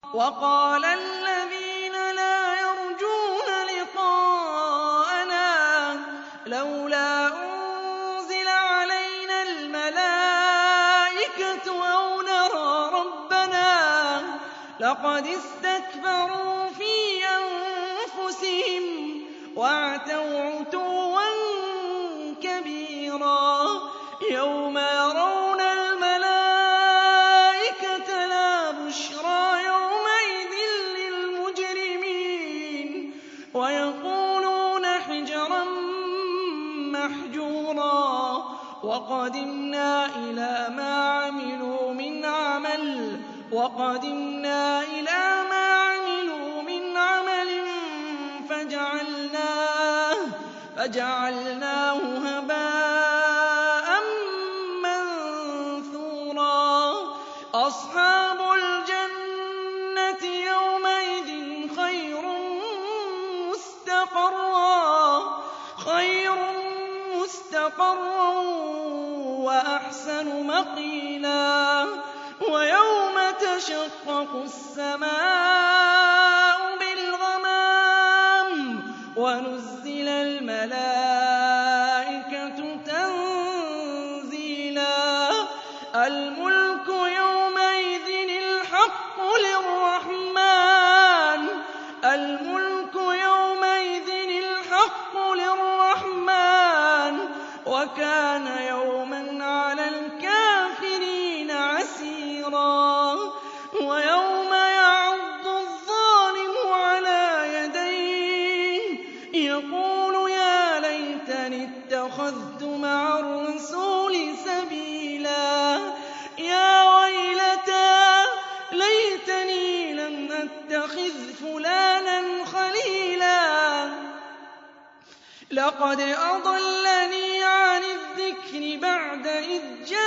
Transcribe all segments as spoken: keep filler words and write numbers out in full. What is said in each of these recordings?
وَقَالَ الَّذِينَ لَا يَرْجُونَ لِقَاءَنَا لَوْلَا أُنزِلَ عَلَيْنَا الْمَلَائِكَةُ أَوْ نَرَىٰ رَبَّنَا لَقَدِ اسْتَكْبَرُوا فِي أَنفُسِهِمْ وَعَتَوْا عُتُوًّا كَبِيرًا يَوْمَ يَرَوْنَ الْمَلَائِكَةَ لَا بُشْرَىٰ يَوْمَئِذٍ لِّلْمُجْرِمِينَ وَيَقُولُونَ حِجْرًا مَّحْجُورًا وَقَدِمْنَا إِلَىٰ مَا عَمِلُوا مِنْ عَمَلٍ وَقَدِمْنَا إِلَىٰ مَا عَمِلُوا مِنْ عَمَلٍ فَجَعَلْنَاهُ فَجَعَلْنَاهُ هَبَاءً مَّنثُورًا أَصْحَابُ الْجَنَّةِ يَوْمَئِذٍ خَيْرٌ مُّسْتَقَرًّا خَيْرٌ مُّسْتَقَرًّا وَأَحْسَنُ مَقِيلًا وَيَوْمَ تَشَقَّقُ السَّمَاءُ بِالْغَمَامِ وَنُزِّلَ الْمَلَائِكَةُ تَنزِيلًا الْمُلْكُ يَوْمَئِذٍ الْحَقُّ لِلرَّحْمَٰنِ الْمُلْكُ يَوْمَئِذٍ الْحَقُّ لِلرَّحْمَٰنِ وَكَانَ يَوْمًا عَلَى الْكَافِرِينَ عَسِيرًا وَيَوْمَ يَعَضُّ الظَّالِمُ عَلَىٰ يَدَيْهِ يَقُولُ يَا لَيْتَنِي اتَّخَذْتُ مَعَ الرَّسُولِ سَبِيلًا يَا وَيْلَتَىٰ لَيْتَنِي لَمْ أَتَّخِذْ فُلَانًا خَلِيلًا لَّقَدْ أَضَلَّنِي عَنِ الذِّكْرِ بَعْدَ إِذْ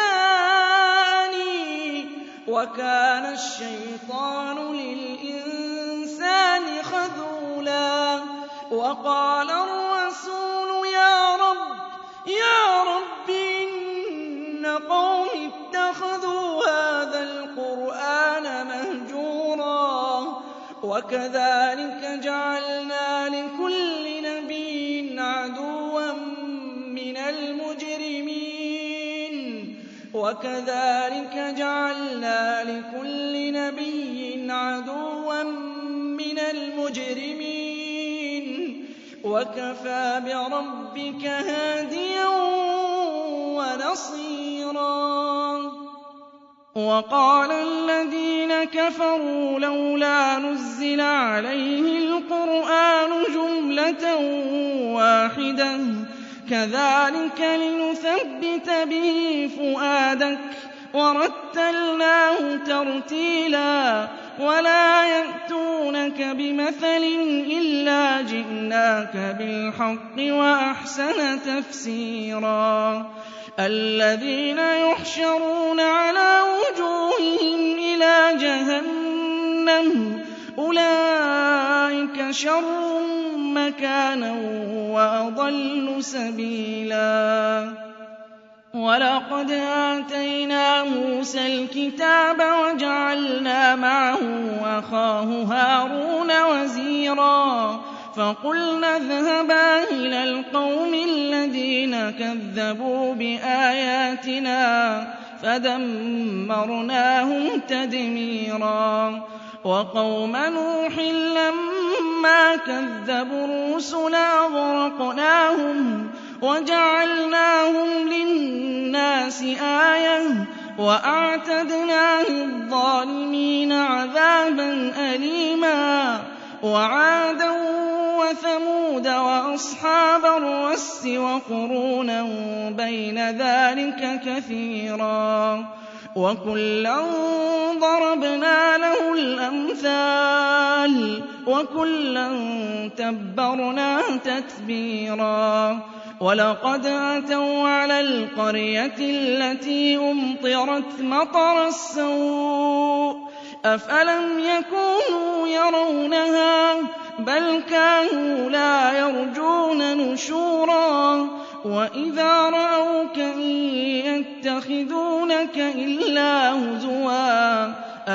جَاءَنِي وَكَانَ الشَّيْطَانُ لِلْإِنسَانِ خَذُولًا وَقَالَ الرَّسُولُ يَا رَبِّ يَا رَبِّ إِنَّ قَوْمِي اتَّخَذُوا هَٰذَا الْقُرْآنَ مَهْجُورًا وَكَذَٰلِكَ جَعَلْنَا لِكُلِّ نَبِيٍّ عَدُوًّا مِّنَ الْمُجْرِمِينَ وَكَذَٰلِكَ جَعَلْنَا لِكُلِّ نَبِيٍّ عَدُوًّا مِّنَ الْمُجْرِمِينَ وَكَفَىٰ بِرَبِّكَ هَادِيًا وَنَصِيرًا وَقَالَ الَّذِينَ كَفَرُوا لَوْلَا نُزِّلَ عَلَيْهِ الْقُرْآنُ جُمْلَةً وَاحِدَةً كَذَٰلِكَ لِنُثَبِّتَ بِهِ فُؤَادَكَ وَرَتَّلْنَاهُ تَرْتِيلًا وَلَا يَأْتُونَكَ بِمَثَلٍ إِلَّا جِئْنَاكَ بِالْحَقِّ وَأَحْسَنَ تَفْسِيرًا الَّذِينَ يُحْشَرُونَ عَلَىٰ وُجُوهِهِمْ إِلَىٰ جَهَنَّمَ أُولَٰئِكَ شَرٌّ مَّكَانًا وَأَضَلُّ سَبِيلًا وَلَقَدْ آتَيْنَا مُوسَى الْكِتَابَ وَجَعَلْنَا مَعَهُ أَخَاهُ هَارُونَ وَزِيرًا فَقُلْنَا اذْهَبَا إِلَى الْقَوْمِ الَّذِينَ كَذَّبُوا بِآيَاتِنَا فَدَمَّرْنَاهُمْ تَدْمِيرًا وَقَوْمَ نُوحٍ لَّمَّا كَذَّبُوا الرُّسُلَ أَغْرَقْنَاهُمْ وَجَعَلْنَاهُمْ لِلنَّاسِ آيَةً وَأَعْتَدْنَا لِلظَّالِمِينَ عَذَابًا أَلِيمًا وَعَادًا وَثَمُودَ وَأَصْحَابَ الرَّسِّ وَقُرُونًا بَيْنَ ذَٰلِكَ كَثِيرًا وَكُلًّا ضَرَبْنَا لَهُ الْأَمْثَالَ وَكُلًّا تَبَّرْنَا تَتْبِيرًا وَلَقَدْ أَتَوْا عَلَى الْقَرْيَةِ الَّتِي أُمْطِرَتْ مَطَرَ السَّوْءِ أَفَلَمْ يَكُونُوا يَرَوْنَهَا بَلْ كَانُوا لَا يَرْجُونَ نُشُورًا وَإِذَا رَأَوْكَ إِن يَتَّخِذُونَكَ إِلَّا هُزُوًا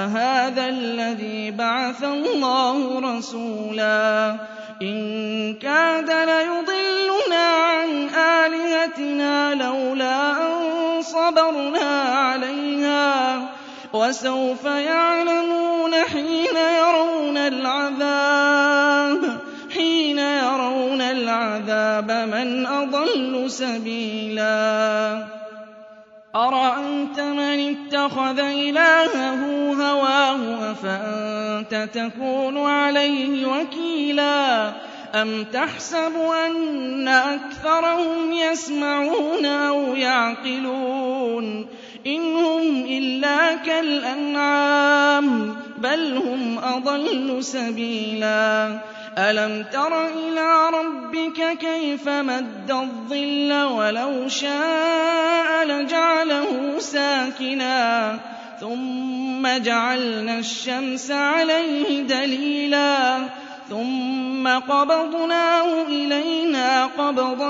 أَهَٰذَا الَّذِي بَعَثَ اللَّهُ رَسُولًا إِن كَادَ لَيُضِلُّنَا عَنْ آلِهَتِنَا لَوْلَا أَن صَبَرْنَا عَلَيْهَا ۚ وَسَوْفَ يَعْلَمُونَ حِينَ يَرَوْنَ الْعَذَابَ حِينَ يَرَوْنَ الْعَذَابَ مَنْ أَضَلُّ سَبِيلًا أَرَأَيْتَ مَنِ اتَّخَذَ إِلَٰهَهُ هَوَاهُ أَفَأَنتَ تَكُونُ عَلَيْهِ وَكِيلًا أَمْ تَحْسَبُ أَنَّ أَكْثَرَهُمْ يَسْمَعُونَ أَوْ يَعْقِلُونَ إِنْ هُمْ إِلَّا كَالْأَنْعَامِ بَلْ هُمْ أَضَلُّ سَبِيلًا أَلَمْ تَرَ إِلَىٰ رَبِّكَ كَيْفَ مَدَّ الظِّلَّ وَلَوْ شَاءَ لَجَعَلَهُ سَاكِنًا ثُمَّ جَعَلْنَا الشَّمْسَ عَلَيْهِ دَلِيلًا ثُمَّ قَبَضْنَاهُ إِلَيْنَا قَبْضًا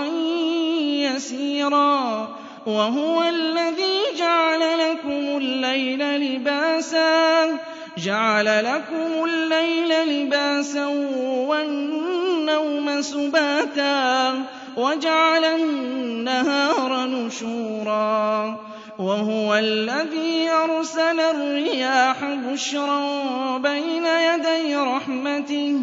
يَسِيرًا وَهُوَ الَّذِي جَعَلَ لَكُمُ اللَّيْلَ لِبَاسًا جَعَلَ لَكُمُ اللَّيْلَ لِبَاسًا وَالنَّوْمَ سُبَاتًا وَجَعَلَ النَّهَارَ نُشُورًا وَهُوَ الَّذِي أَرْسَلَ الرِّيَاحَ بُشْرًا بَيْنَ يَدَيْ رَحْمَتِهِ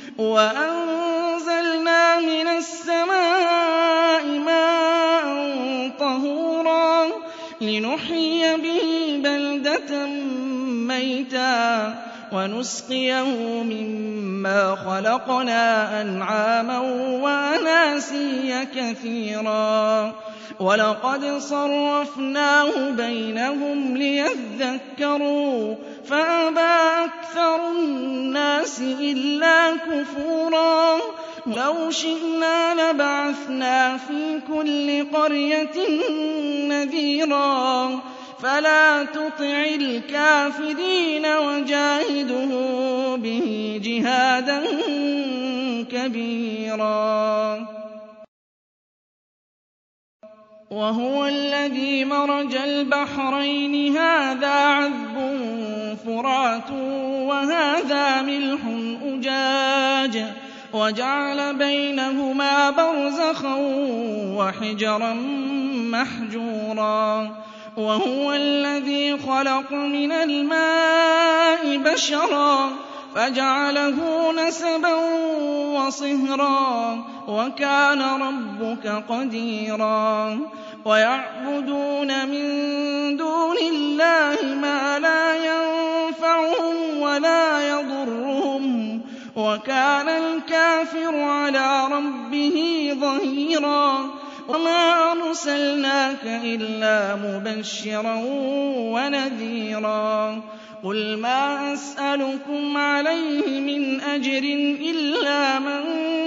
وَأَنزَلْنَا مِنَ السَّمَاءِ مَاءً طَهُورًا لِّنُحْيِيَ بِهِ بَلْدَةً مَّيْتًا وَنُسْقِيَهُ مِمَّا خَلَقْنَا أَنْعَامًا وَأَنَاسِيَّ كَثِيرًا وَلَقَدْ صَرَّفْنَاهُ بَيْنَهُمْ لِيَذَّكَّرُوا فَأَبَىٰ أَكْثَرُ النَّاسِ إِلَّا كُفُورًا لَوْ شِئْنَا لَبَعَثْنَا فِي كُلِّ قَرْيَةٍ نَّذِيرًا فَلَا تُطِعِ الْكَافِرِينَ وَجَاهِدْهُم بِهِ جِهَادًا كَبِيرًا وَهُوَ الَّذِي مَرَجَ الْبَحْرَيْنِ هَٰذَا عَذْبٌ فُرَاتٌ وَهَٰذَا مِلْحٌ أُجَاجٌ وَجَعَلَ بَيْنَهُمَا بَرْزَخًا وَحِجْرًا مَّحْجُورًا وَهُوَ الَّذِي خَلَقَ مِنَ الْمَاءِ بَشَرًا فَجَعَلَهُ نَسَبًا وَصِهْرًا وَكَانَ رَبُّكَ قَدِيرًا وَيَعْبُدُونَ مِن دُونِ اللَّهِ مَا لَا يَنفَعُهُمْ وَلَا يَضُرُّهُمْ وَكَانَ الْكَافِرُ عَلَىٰ رَبِّهِ ظَهِيرًا وَمَا أَرْسَلْنَاكَ إِلَّا مُبَشِّرًا وَنَذِيرًا قُلْ مَا أَسْأَلُكُمْ عَلَيْهِ مِنْ أَجْرٍ إِلَّا مَن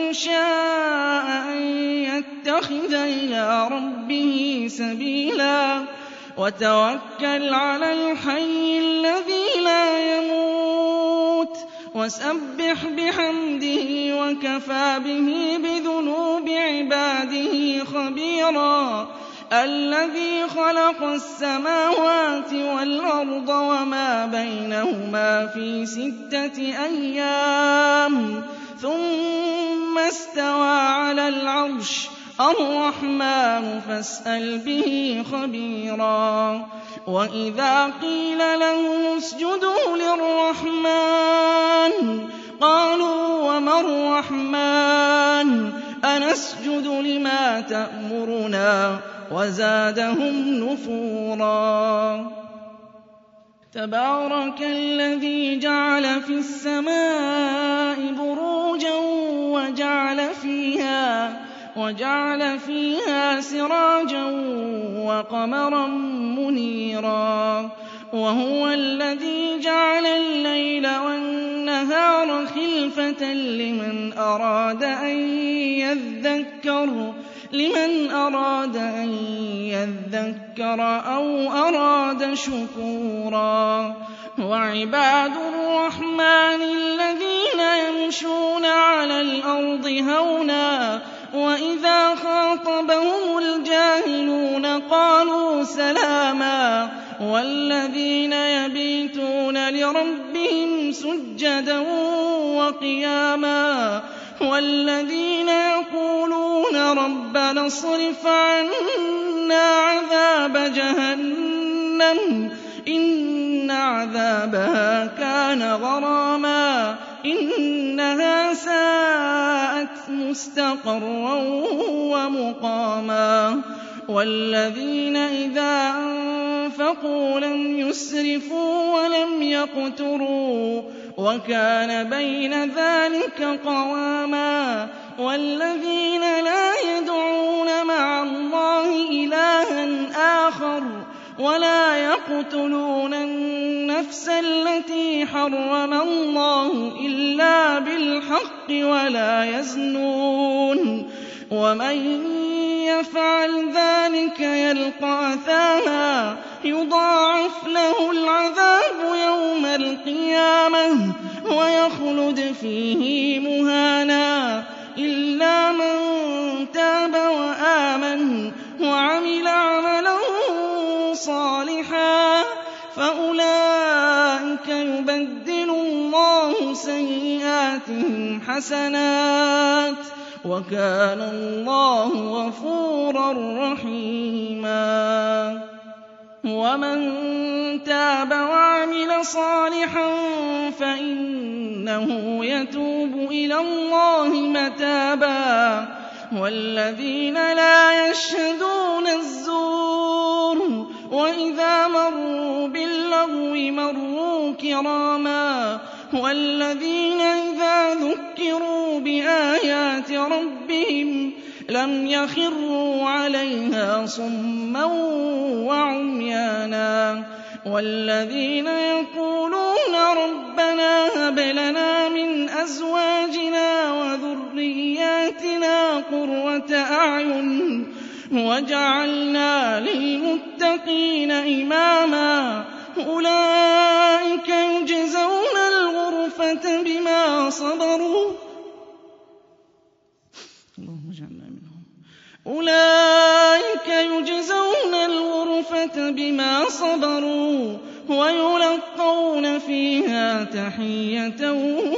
شَاءَ أَن يَتَّخِذَ إِلَىٰ رَبِّهِ سَبِيلًا وَتَوَكَّلْ عَلَى الْحَيِّ الَّذِي لَا يَمُوتُ وَسَبِّحْ بِحَمْدِهِ وَكَفَىٰ بِهِ بِذُنُوبِ عِبَادِهِ خَبِيرًا الَّذِي خَلَقَ السَّمَاوَاتِ وَالْأَرْضَ وَمَا بَيْنَهُمَا فِي سِتَّةِ أَيَّامٍ ثُمَّ اسْتَوَىٰ عَلَى الْعَرْشِ الرَّحْمَٰنُ فَاسْأَلْ بِهِ خَبِيرًا وَإِذَا قِيلَ لَهُمُ اسْجُدُوا لِلرَّحْمَٰنِ قَالُوا وَمَا الرَّحْمَٰنُ أَنَسْجُدُ لِمَا تَأْمُرُنَا وَزَادَهُمْ نُفُورًا تَبَارَكَ الَّذِي جَعَلَ فِي السَّمَاءِ بُرُوجًا وَجَعَلَ فِيهَا وَجَعَلَ فِيهَا سِرَاجًا وَقَمَرًا مُّنِيرًا وَهُوَ الَّذِي جَعَلَ اللَّيْلَ وَالنَّهَارَ خِلْفَةً لِّمَنْ أَرَادَ أَن يَذَّكَّرَ لِمَنْ أَرَادَ أَن يَذَّكَّرَ أَوْ أَرَادَ شُكُورًا وَعِبَادُ الرَّحْمَٰنِ الَّذِينَ يَمْشُونَ عَلَى الْأَرْضِ هَوْنًا وَإِذَا خَاطَبَهُمُ الْجَاهِلُونَ قَالُوا سَلَامًا وَالَّذِينَ يَبِيتُونَ لِرَبِّهِمْ سُجَّدًا وَقِيَامًا وَالَّذِينَ يَقُولُونَ رَبَّنَا اصْرِفْ عَنَّا عَذَابَ جَهَنَّمَ إِنَّ عَذَابَهَا كَانَ غَرَامًا إِنَّهَا سَاءَتْ مُسْتَقَرًّا وَمُقَامًا وَالَّذِينَ إِذَا أَنفَقُوا لَمْ يُسْرِفُوا وَلَمْ يَقْتُرُوا وَكَانَ بَيْنَ ذَلِكَ قَوَامًا وَالَّذِينَ لَا يَدْعُونَ مَعَ اللَّهِ إِلَٰهًا آخَرَ وَلَا يَقْتُلُونَ النَّفْسَ الَّتِي حَرَّمَ اللَّهُ إِلَّا بِالْحَقِّ وَلَا يَزْنُونَ وَمَن يَفْعَلْ ذَٰلِكَ يَلْقَ أَثَامًا يُضَاعَفْ لَهُ الْعَذَابُ يَوْمَ الْقِيَامَةِ وَيَخْلُدْ فِيهِ مُهَانًا إِلَّا مَن تَابَ وَآمَنَ وَعَمِلَ عَمَلًا صَالِحًا فَأُولَٰئِكَ يُبَدِّلُ اللَّهُ سَيِّئَاتِهِمْ حَسَنَاتٍ وَكَانَ اللَّهُ غَفُورًا رَّحِيمًا وَمَن تَابَ وَعَمِلَ صَالِحًا فَإِنَّهُ يَتُوبُ إِلَى اللَّهِ مَتَابًا وَالَّذِينَ لَا يَشْهَدُونَ الزُّورَ وَإِذَا مَرُّوا بِاللَّغْوِ مَرُّوا كِرَامًا وَالَّذِينَ إِذَا ذُكِّرُوا بِآيَاتِ رَبِّهِمْ لَمْ يَخِرُّوا عَلَيْهَا صُمًّا وَعُمْيَانًا وَالَّذِينَ يَقُولُونَ رَبَّنَا هَبْ لَنَا مِنْ أَزْوَاجِنَا وَذُرِّيَّاتِنَا قُرَّةَ أَعْيُنٍ وَاجْعَلْنَا لِلْمُتَّقِينَ إِمَامًا أُولَٰئِكَ يُجْزَوْنَ الْغُرْفَةَ بِمَا صَبَرُوا اللهم اجعلنا منهم أولئك يجزون الغرفة بما صبروا ويلقون فيها تحية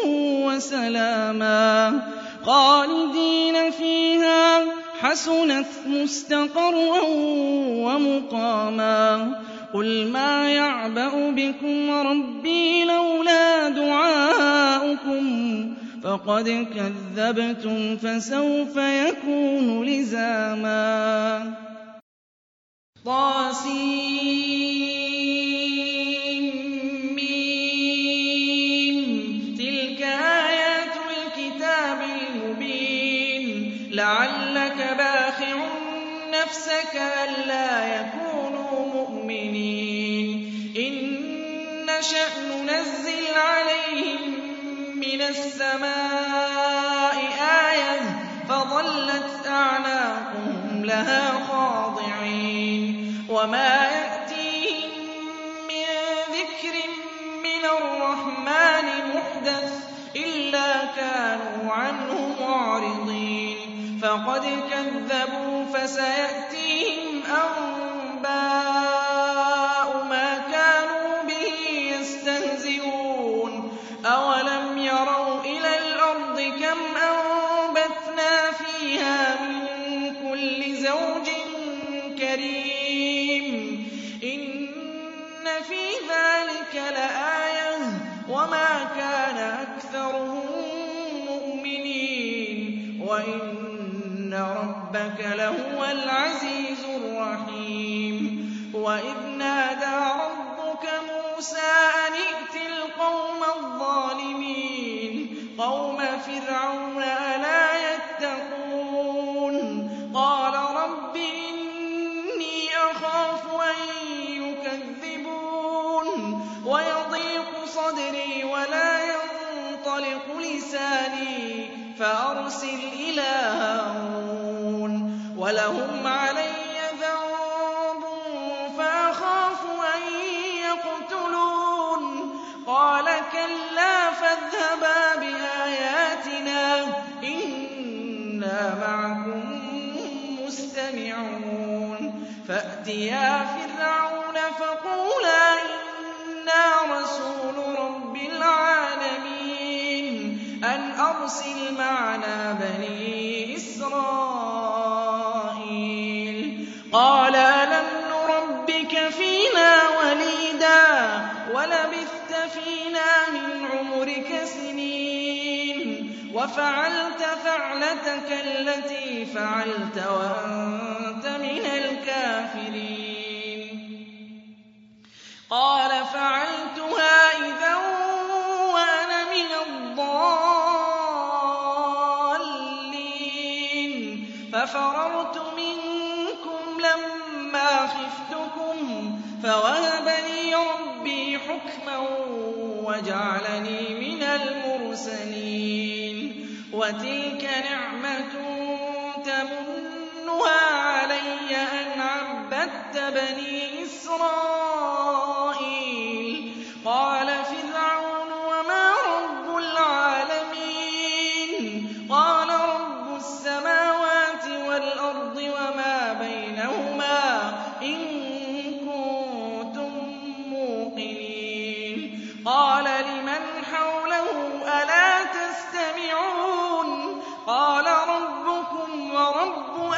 وسلاما خالدين فيها حسنت مستقرا ومقاما قل ما يعبأ بكم ربي لولا دعاؤكم فقد كذبتم فسوف يكون لزاما طاسيم تلك آيات الكتاب المبين لعلك باخع نفسك ألا يكونوا مؤمنين إن نشأ ننزل عليهم من السماء آية فظلت أعناقهم لها خاضعين وما يأتيهم من ذكر من الرحمن محدث إلا كانوا عنه معرضين فقد كذبوا فسيأتيهم أنباء ما كانوا به يستهزئون أولم يروا إلى الأرض كم أنبتنا فيها من كل زوج كريم إن في ذلك لآية وما كان أكثرهم مؤمنين وإن ربك لهو العزيز الرحيم وإذ نادى ربك موسى أن ائت القوم الظالمين قوم فرعون ألا يتقون قال رب إني أخاف أن يكذبون ويضيق صدري ولا ينطلق لساني فأرسل إلى هارون ولهم علي ذنب فأخاف أن يقتلون قال كلا فاذهبا بآياتنا إنا معكم مستمعون فأتيا فرعون فقولا أرسل معنا بني إسرائيل قال ألم نربك فينا وليدا ولبثت فينا من عمرك سنين وفعلت فعلتك التي فعلت وأنت من الكافرين قال فعلتها إذا وأنا من الضالين ففررت منكم لما خفتكم فوهب لي ربي حكما وجعلني من المرسلين وتلك نعمة تمنها علي أن عبدت بني إسرائيل قال فرعون وما رب العالمين قال رب السماوات والأرض وما بينهما إن كنتم موقنين قال لمن حوله ألا تستمعون قال ربكم ورب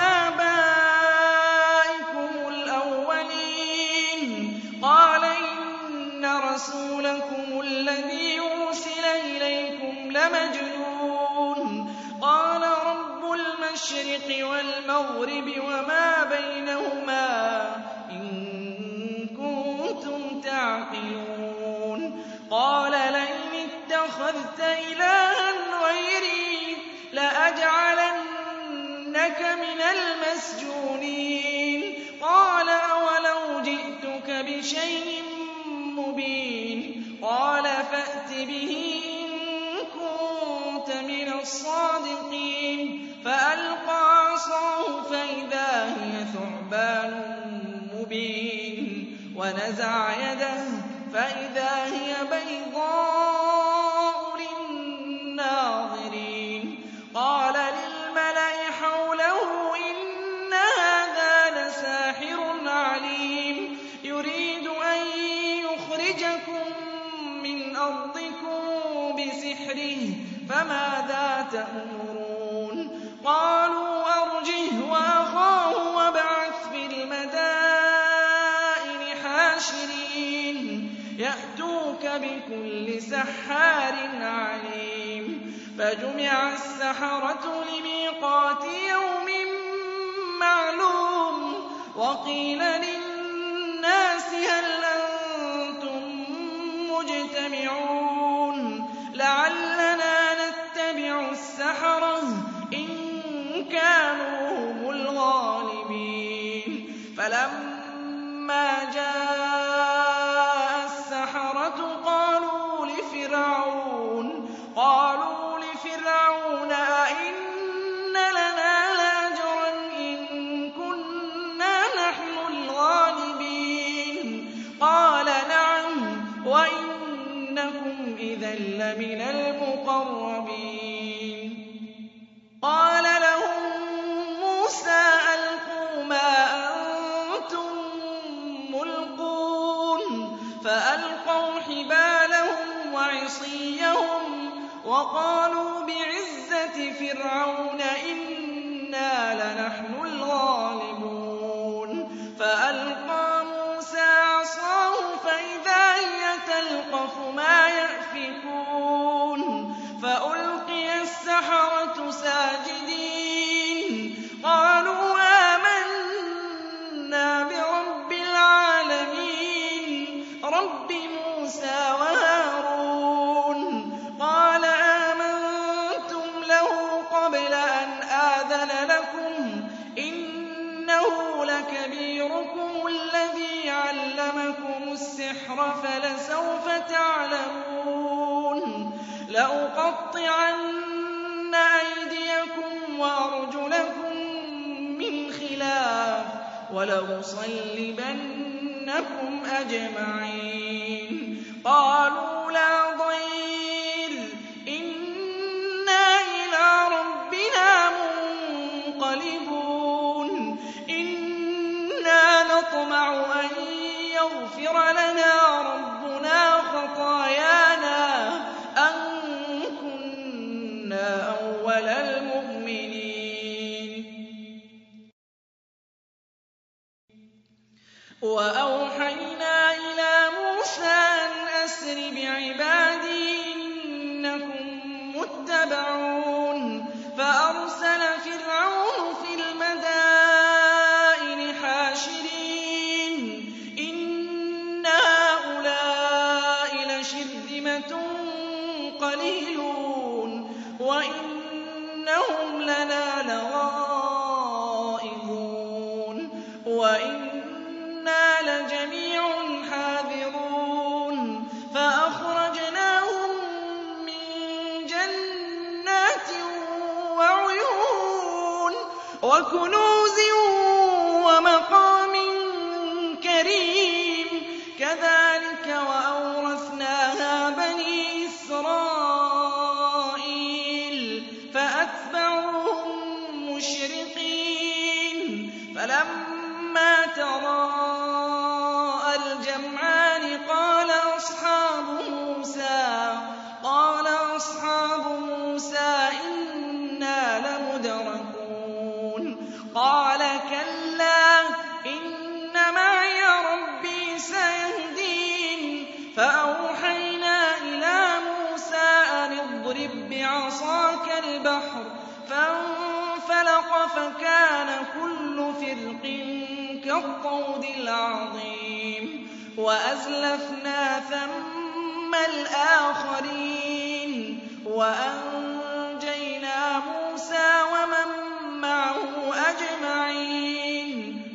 آبائكم الأولين قال إن رسولكم الذي أرسل إليكم لمجنون قال رب المشرق والمغرب وما بينهما إن كنتم تعقلون قال لئن اتخذت إلها غيري لأجعلنك من المسجونين قال أولو جئتك بشيء مبين قال فأت به إن كنت من الصادقين فألقى عصاه فإذا هي ثعبان مبين ونزع يده فإذا هي بيضاء للناظرين قال للملأ حوله إن هذا لساحر عليم يريد أن يخرجكم من أرضكم بسحره فماذا تأمرون قالوا أرجه وأخاه وابعث في المدائن حاشرين يأتوك بكل سحار عليم فجمع السحرة لميقات يوم معلوم وقيل للناس هل أنتم مجتمعون لعلنا نتبع السحرة إن كانوا هم الغالبين فلما جاء السحرة قالوا لفرعون قالوا لفرعون أئن لنا لأجرا إن كنا نحن الغالبين قال نعم وإنكم إذا لمن المقربين قال لهم موسى ألقوا ما أنتم ملقون فألقوا حبالهم وعصيهم وقالوا بعزة فرعون إنا لنحن الغالبون فألقى موسى عصاه فإذا هي تلقف ما يأفكون فألقي السحرة ساجدين قالوا آمنا برب العالمين رب موسى وهارون قال آمنتم له قبل أن آذن لكم إنه لكبيركم الذي علمكم السحر فلسوف تعلمون لأقطعن أيديكم وأرجلكم من خلاف ولأصلبنكم أجمعين قالوا لا ضير إنا إلى ربنا منقلبون إنا نطمع أن يغفر لنا ربنا خطايانا أن كنا وَأَوْحَيْنَا إِلَىٰ مُوسَىٰ أَنْ أَسْرِ بِعِبَادِي إِنَّكُم مُّتَّبَعُونَ فَأَرْسَلَ فِرْعَوْنُ فِي الْمَدَائِنِ حَاشِرِينَ إِنَّ هَٰؤُلَاءِ لَشِرْذِمَةٌ قَلِيلُونَ وَإِنَّهُمْ لَنَا لَغَائِظُونَ وَإِنَّا لَجَمِيعٌ حَاذِرُونَ فَأَخْرَجْنَاهُم مِّن جَنَّاتٍ وَعُيُونٍ وَكُنُوزٍ وَمَقَامٍ كَرِيمٍ كَذَٰلِكَ وَأَوْرَثْنَاهَا بَنِي إِسْرَائِيلَ فَأَتْبَعُوهُم مُّشْرِقِينَ فَلَمَّا تَرَاءَى الْجَمْعَانِ قَالَ أَصْحَابُ مُوسَىٰ قَالَ أَصْحَابُ مُوسَىٰ إِنَّا لَمُدْرَكُونَ قَالَ كَلَّا إِنَّ مَعِيَ رَبِّي سَيَهْدِينِ فَأَوْحَيْنَا إِلَىٰ مُوسَىٰ أَنِ اضْرِب بِّعَصَاكَ الْبَحْرَ فَانفَلَقَ فَكَانَ كُلُّ فِرْقٍ كَالطَّوْدِ الْعَظِيمِ وَأَزْلَفْنَا ثَمَّ الْآخَرِينَ وَأَنجَيْنَا مُوسَىٰ وَمَن مَّعَهُ أَجْمَعِينَ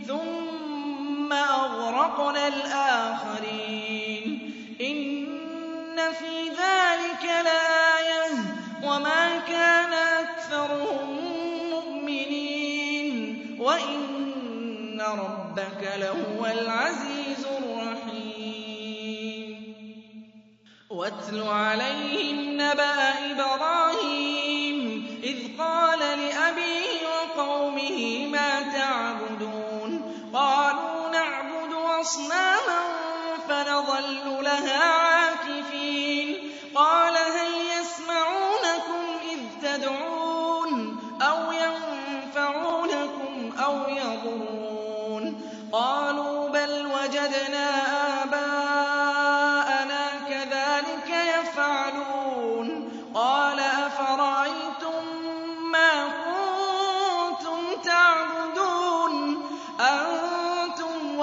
ثُمَّ أَغْرَقْنَا الْآخَرِينَ إِنَّ فِي ذَٰلِكَ لَآيَةً وَمَا كَانَ أَكْثَرُهُم مُّؤْمِنِينَ وَإِنَّ رَبَّكَ لَهُوَ الْعَزِيزُ الرَّحِيمُ وَاتْلُ عَلَيْهِمْ نَبَأَ إِبْرَاهِيمَ إِذْ قَالَ لِأَبِيهِ وَقَوْمِهِ مَا تَعْبُدُونَ قَالُوا نَعْبُدُ أَصْنَامًا فَنَظَلُّ لَهَا عَاكِفِينَ قَالَ هَلْ يَسْمَعُونَكُمْ إِذْ تَدْعُونَ أَوْ يَنفَعُونَكُمْ أَوْ يَضُرُّونَ قَالُوا بَلْ وَجَدْنَا آبَاءَنَا كَذَٰلِكَ يَفْعَلُونَ قَالَ أَفَرَأَيْتُم مَّا كُنتُمْ تَعْبُدُونَ أَنتُمْ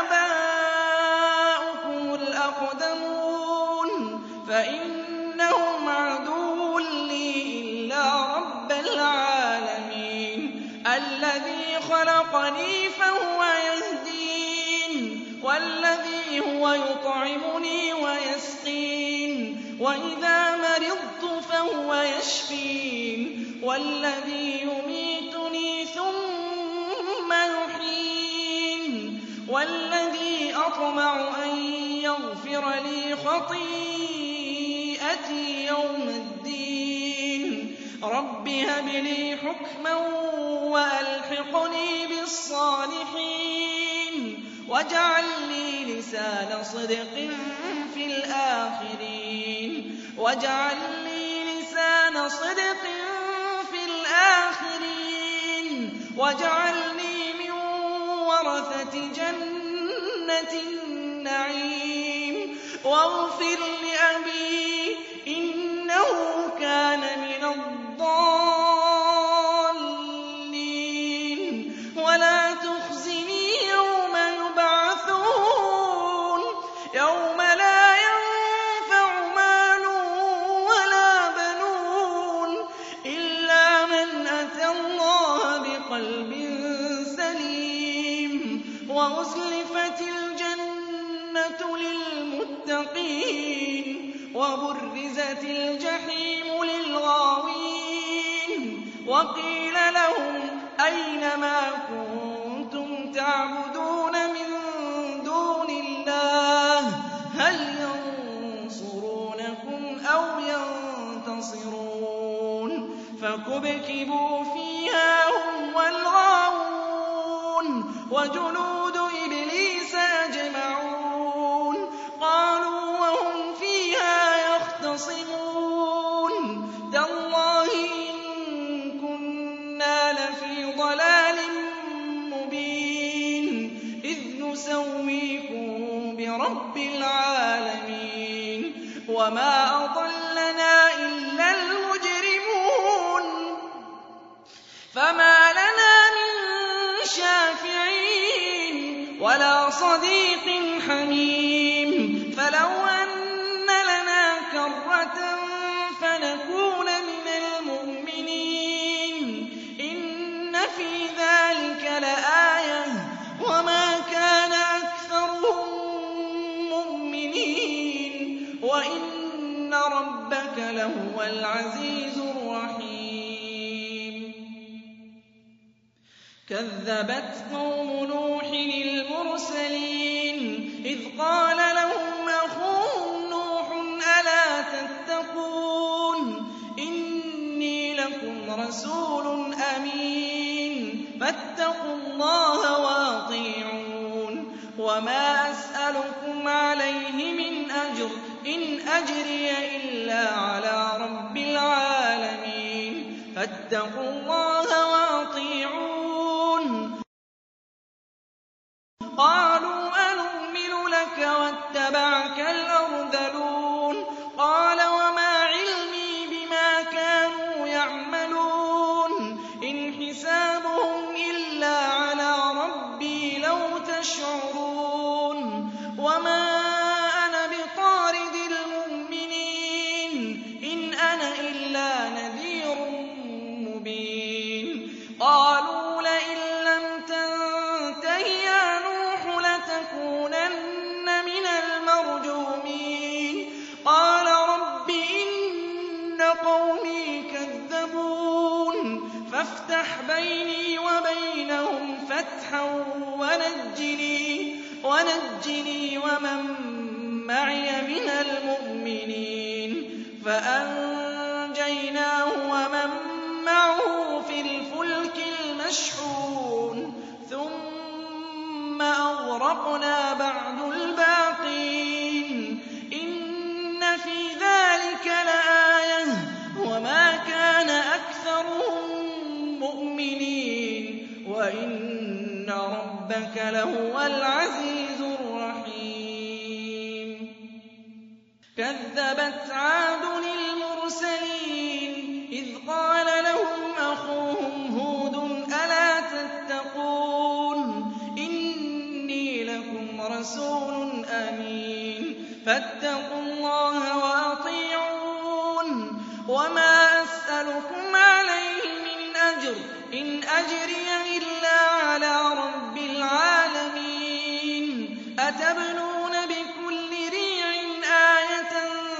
وَآبَاؤُكُمُ الْأَقْدَمُونَ فَإِنَّهُمْ عَدُوٌّ لِّي إِلَّا رَبَّ الْعَالَمِينَ الَّذِي خَلَقَنِي فَهُوَ يَهْدِينِ وَالَّذِي هُوَ يُطْعِمُنِي وَيَسْقِينِ وَإِذَا مَرِضْتُ فَهُوَ يَشْفِينِ وَالَّذِي يُمِيتُنِي ثُمَّ يُحْيِينِ وَالَّذِي أَطْمَعُ أَن يَغْفِرَ لِي خَطِيئَتِي يَوْمَ الدِّينِ رَبِّ هَبْ لِي حُكْمًا وَأَلْحِقْنِي بِالصَّالِحِينَ وَاجْعَل لِّي لِسَانَ صِدْقٍ فِي الْآخِرِينَ وَاجْعَل لِّي لِسَانَ صِدْقٍ فِي الْآخِرِينَ وَاجْعَلْنِي مِن وَرَثَةِ جَنَّةِ النَّعِيمِ وَاغْفِرْ لِأَبِي إِنَّهُ كَانَ مِنَ الضَّالِّينَ وَلَا تُخْزِنِي يَوْمَ يُبْعَثُونَ يَوْمَ لَا يَنفَعُ مَالٌ وَلَا بَنُونَ إِلَّا مَنْ أَتَى اللَّهَ بِقَلْبٍ سَلِيمٍ وَأُزْلِفَتِ الْجَنَّةُ لِلْمُتَّقِينَ وَبُرِّزَتِ الْجَحِيمُ لِلْغَاوِينَ وَقِيلَ لَهُمْ أَيْنَ مَا كُنتُمْ تَعْبُدُونَ مِن دُونِ اللَّهِ هَلْ يَنصُرُونَكُمْ أَوْ يَنتَصِرُونَ فَكُبْكِبُوا فِيهَا هُمْ وَالْغَاوُونَ وَجُنُودُ إِبْلِيسَ أَجْمَعُونَ قَالُوا وَهُمْ فِيهَا يَخْتَصِمُونَ تَاللَّهِ إِن كُنَّا لَفِي ضَلَالٍ مُّبِينٍ إِذْ نُسَوِّيكُم وما أضلنا إلا المجرمون فما لنا من شافعين ولا صديق حميم فلو أن لنا كرة فنكون من المؤمنين إن في ذلك لآية وما كان أكثرهم مؤمنين وإن ربك لهو العزيز الرحيم كذبت قوم نوح المرسلين إذ قال لهم أخوهم نوح ألا تتقون إني لكم رسول أمين فاتقوا الله وأطيعون وما أسألكم عليه من أجر إن أجري إلا على رب العالمين فاتقوا الله وأطيعون قالوا أنؤمن لك واتبعك الأرذلون قال وما علمي بما كانوا يعملون إن حسابهم إلا على ربي لو تشعرون وما أنا بطارد المؤمنين إن أنا إلا نذير مبين قالوا لئن لم تنته يا نوح لتكونن من المرجومين قال رب إن قومي كذبون فافتح بيني وبينهم فتحا ونجني ونجني ومن معي من المؤمنين فأنجيناه ومن معه في الفلك المشحون ثم أغرقنا بعد الباقين إن في ذلك لآية وما كان أكثرهم مؤمنين وإن ربك لهو العزيز الرحيم كذبت عاد المرسلين إذ قال لهم أخوهم هود ألا تتقون إني لكم رسول أمين فاتقوا الله وأطيعون وما أسألكم عليه من أجر إن أجري إلا على رب العالمين أتبنون بكل ريع آية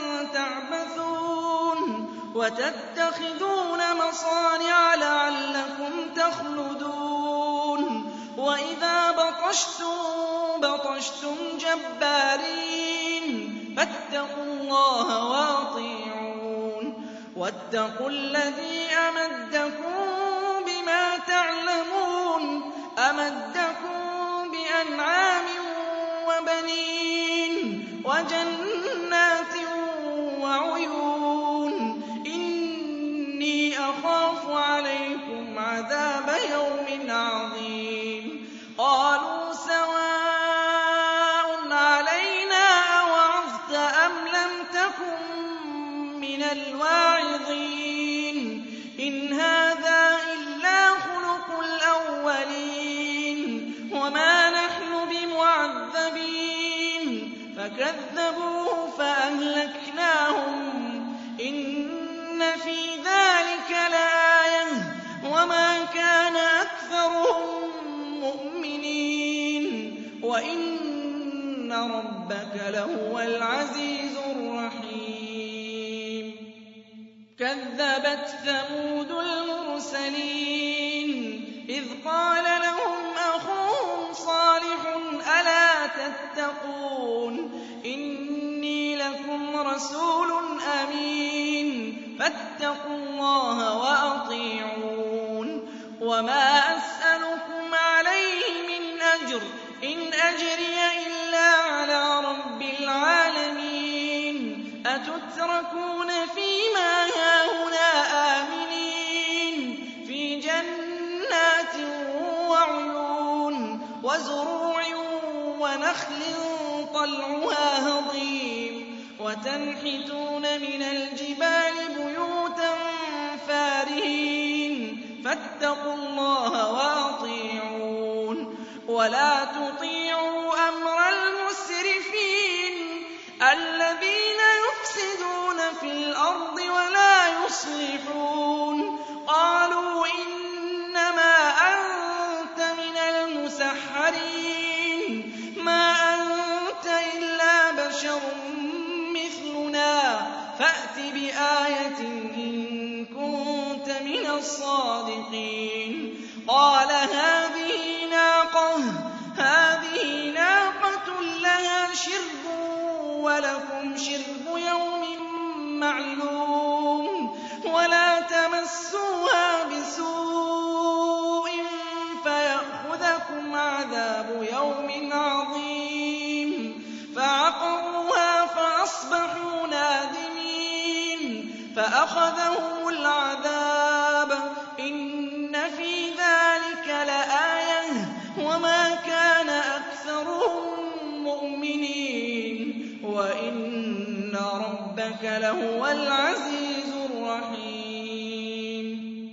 تعبثون وتتخذون مصانع لعلكم تخلدون وإذا بطشتم بطشتم جبارين فاتقوا الله وأطيعون واتقوا الذي أمدكم بما تعلمون أمدكم بأنعام وبنين وجنات وعيون إني أخاف عليكم عذاب يوم عظيم قالوا سواء علينا أوعظت أم لم تكن من الواعظين إن هذا إلا خلق الأولين وما نحن بمعذبين فكذبوه فأهلكناهم إن في ذلك لآية وما كان أكثرهم مؤمنين وإن ربك لهو العزيز الرحيم كذبت ثمود المرسلين إذ قال لهم أخوهم صالح ألا تتقون إني لكم رسول أمين فاتقوا الله وأطيعون وما أسألكم عليه من أجر إن أجري إلا على رب العالمين أتتركون فيما هاهنا آمنين في جنات وعيون وزروع ونخل طلعها هضيم وتنحتون من الجبال بيوتا فارهين فاتقوا الله وأطيعون ولا تطيعوا أمر المسرفين الذين يفسدون في الأرض ولا يصلحون قالوا إنما أنت من المسحرين ما أنت إلا بشر مثلنا فأت بآية إن كنت من الصادقين قال هذه ناقة هذه ناقة لها شرب ولكم شرب يوم معلوم ولا تمسوها بسوء فيأخذكم عذاب يوم عظيم فعقروها فأصبحوا نادمين فأخذهم العذاب إن في ذلك لآية وما كان أكثرهم مؤمنين وإن ربك لهو العزيز الرحيم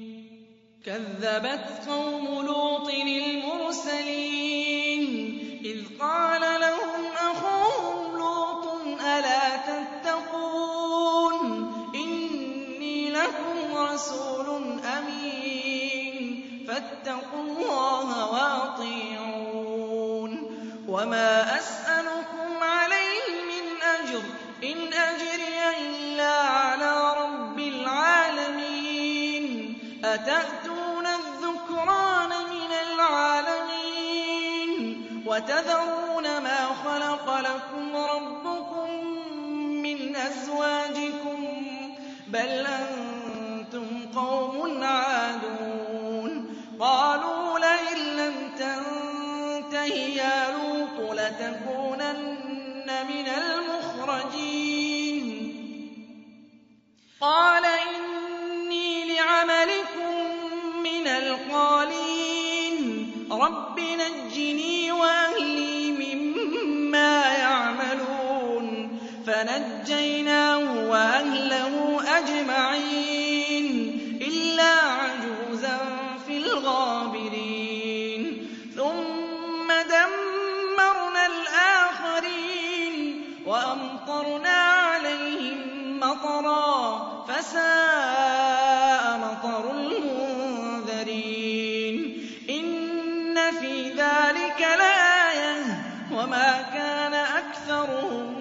كذبت قوم لوط المرسلين إذ قال لهم أخوهم لوط ألا تتقون إني لكم رسول أمين فاتقوا الله وأطيعون وما أسألكم عليه من أجر إن أجري إلا على رب العالمين أتأتون الذكران من العالمين وتذرون ما خلق لكم ربكم من أزواجكم بل أنتم قوم عادون قالوا لئن لم تنته يا لوط لتكونن من المخرجين قال إني لعملكم من القالين رب نجني وأهلي مما يعملون فنجيناه وأهله أجمعين إلا عجوزا في الغابرين ثم دمرنا الآخرين وأمطرنا عليهم مطرا فساء مطر المنذرين إن في ذلك لآية وما كان أكثرهم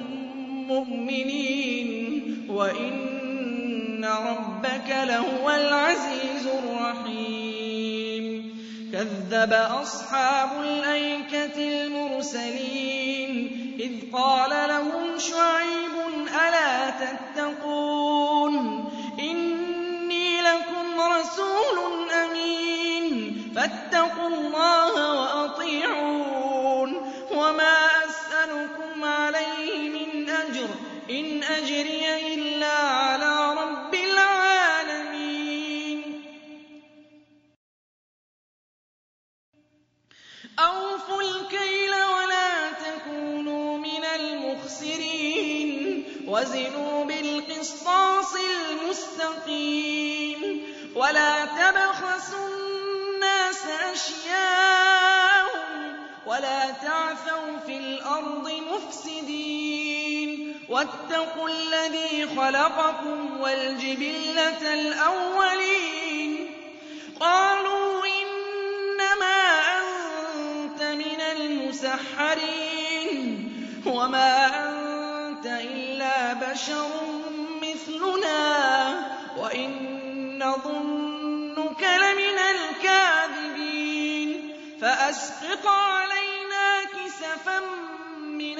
مؤمنين وإن ربك لهو العزيز الرحيم كذب أصحاب الأيكة المرسلين إذ قال لهم شعيب ألا تتقون إني لكم رسول أمين فاتقوا الله وأطيعون وما أسألكم عليه من أجر إن أجري إلا على رب العالمين أوفوا الكيل ولا تكونوا من المخسرين وزنوا بالقسطاس المستقيم ولا تبخسوا الناس أشياءهم ولا تعثوا في الأرض مفسدين واتقوا الذي خلقكم والجبلة الأولين قالوا إنما أنت من المسحرين وما أنت إلا بشر مثلنا وإن نظنك لمن الكاذبين فأسقط علينا كسفا من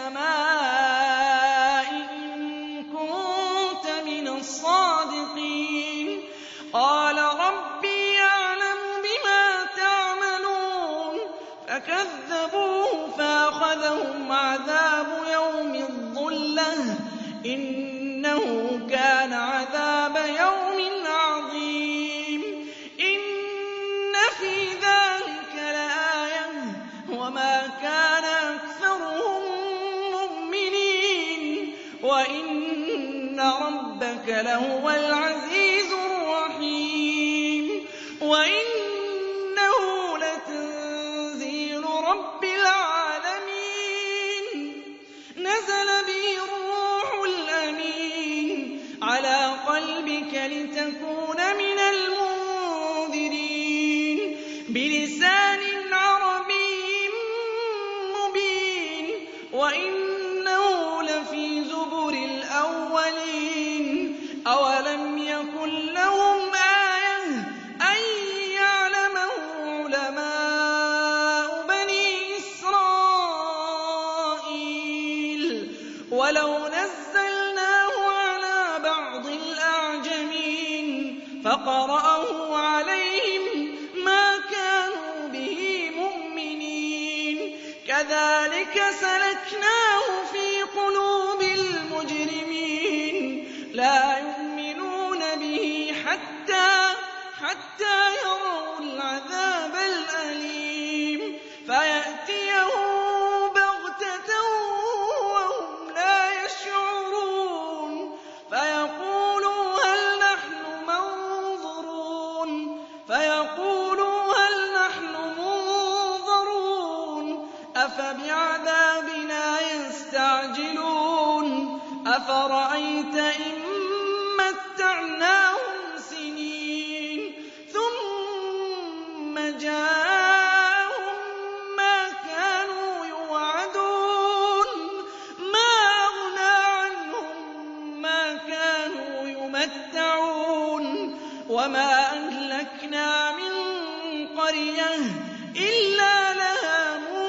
السماء إن كنت من الصادقين قال ربي يعلم بما تعملون فكذبوه فأخذهم عذاب يوم الظلة إنه كان عذاب يوم عظيم إن في ذلك لآية وما كان أكثرهم مؤمنين وإن وَإِنَّ رَبَّكَ لَهُوَ الْعَزِيزُ الرَّحِيمُ وَإِنَّهُ لَتَنزِيلُ رَبِّ الْعَالَمِينَ نَزَلَ بِهِ الرُّوحُ الْأَمِينُ عَلَىٰ قَلْبِكَ لِتَكُونَ مِنَ الْمُنذِرِينَ بِلِسَانٍ عَرَبِيٍّ مُّبِينٍ وَإِنَّهُ لَفِي زُبُرِ الْأَوَّلِينَ أَوَلَمْ يَكُن لَّهُمْ آيَةً أَن يَعْلَمَهُ عُلَمَاءُ بَنِي إِسْرَائِيلَ وَلَوْ نَزَّلْنَاهُ عَلَىٰ بَعْضِ الْأَعْجَمِينَ فَقَرَأَهُ عَلَيْهِم مَّا كَانُوا بِهِ مُؤْمِنِينَ كَذَٰلِكَ سَلَكْنَاهُ فِي قُلُوبِ الْمُجْرِمِينَ لَا يُؤْمِنُونَ بِهِ حَتَّىٰ حَتَّىٰ يَرَوُا الْعَذَابَ الْأَلِيمَ فَيَأْتِيَهُم بَغْتَةً وَهُمْ لَا يَشْعُرُونَ فَيَقُولُوا هَلْ نَحْنُ مُنظَرُونَ فَيَقُولُوا هَلْ نَحْنُ مُنظَرُونَ أَفَبِعَذَابِنَا يَسْتَعْجِلُونَ أَفَرَأَيْتَ إِن مَّتَّعْنَاهُمْ سِنِينَ ثُمَّ جَاءَهُم مَّا كَانُوا يُوعَدُونَ مَا أَغْنَىٰ عَنْهُم مَّا كَانُوا يُمَتَّعُونَ وَمَا أَهْلَكْنَا مِن قَرْيَةٍ إِلَّا لَهَا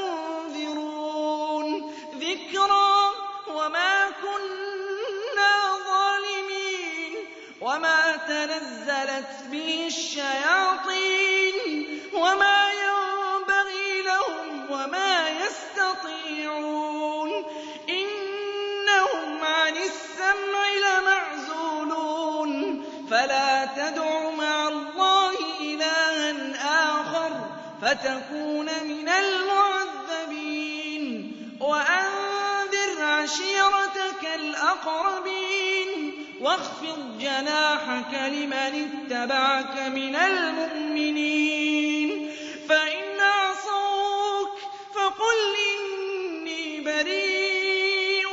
مُنذِرُونَ ذِكْرَىٰ وَمَا كُنَّا ظَالِمِينَ وَمَا تَنَزَّلَتْ بِهِ الشَّيَاطِينُ وَمَا يَنبَغِي لَهُمْ وَمَا يَسْتَطِيعُونَ إِنَّهُمْ عَنِ السَّمْعِ لَمَعْزُولُونَ فَلَا تَدْعُ مَعَ اللَّهِ إِلَٰهًا آخَرَ فَتَكُونَ مِنَ الْمُعَذَّبِينَ وَأَنذِرْ عَشِيرَتَكَ الْأَقْرَبِينَ وَاخْفِضْ جَنَاحَكَ لِمَنِ اتَّبَعَكَ مِنَ الْمُؤْمِنِينَ فَإِنْ عَصَوْكَ فَقُلْ إِنِّي بَرِيءٌ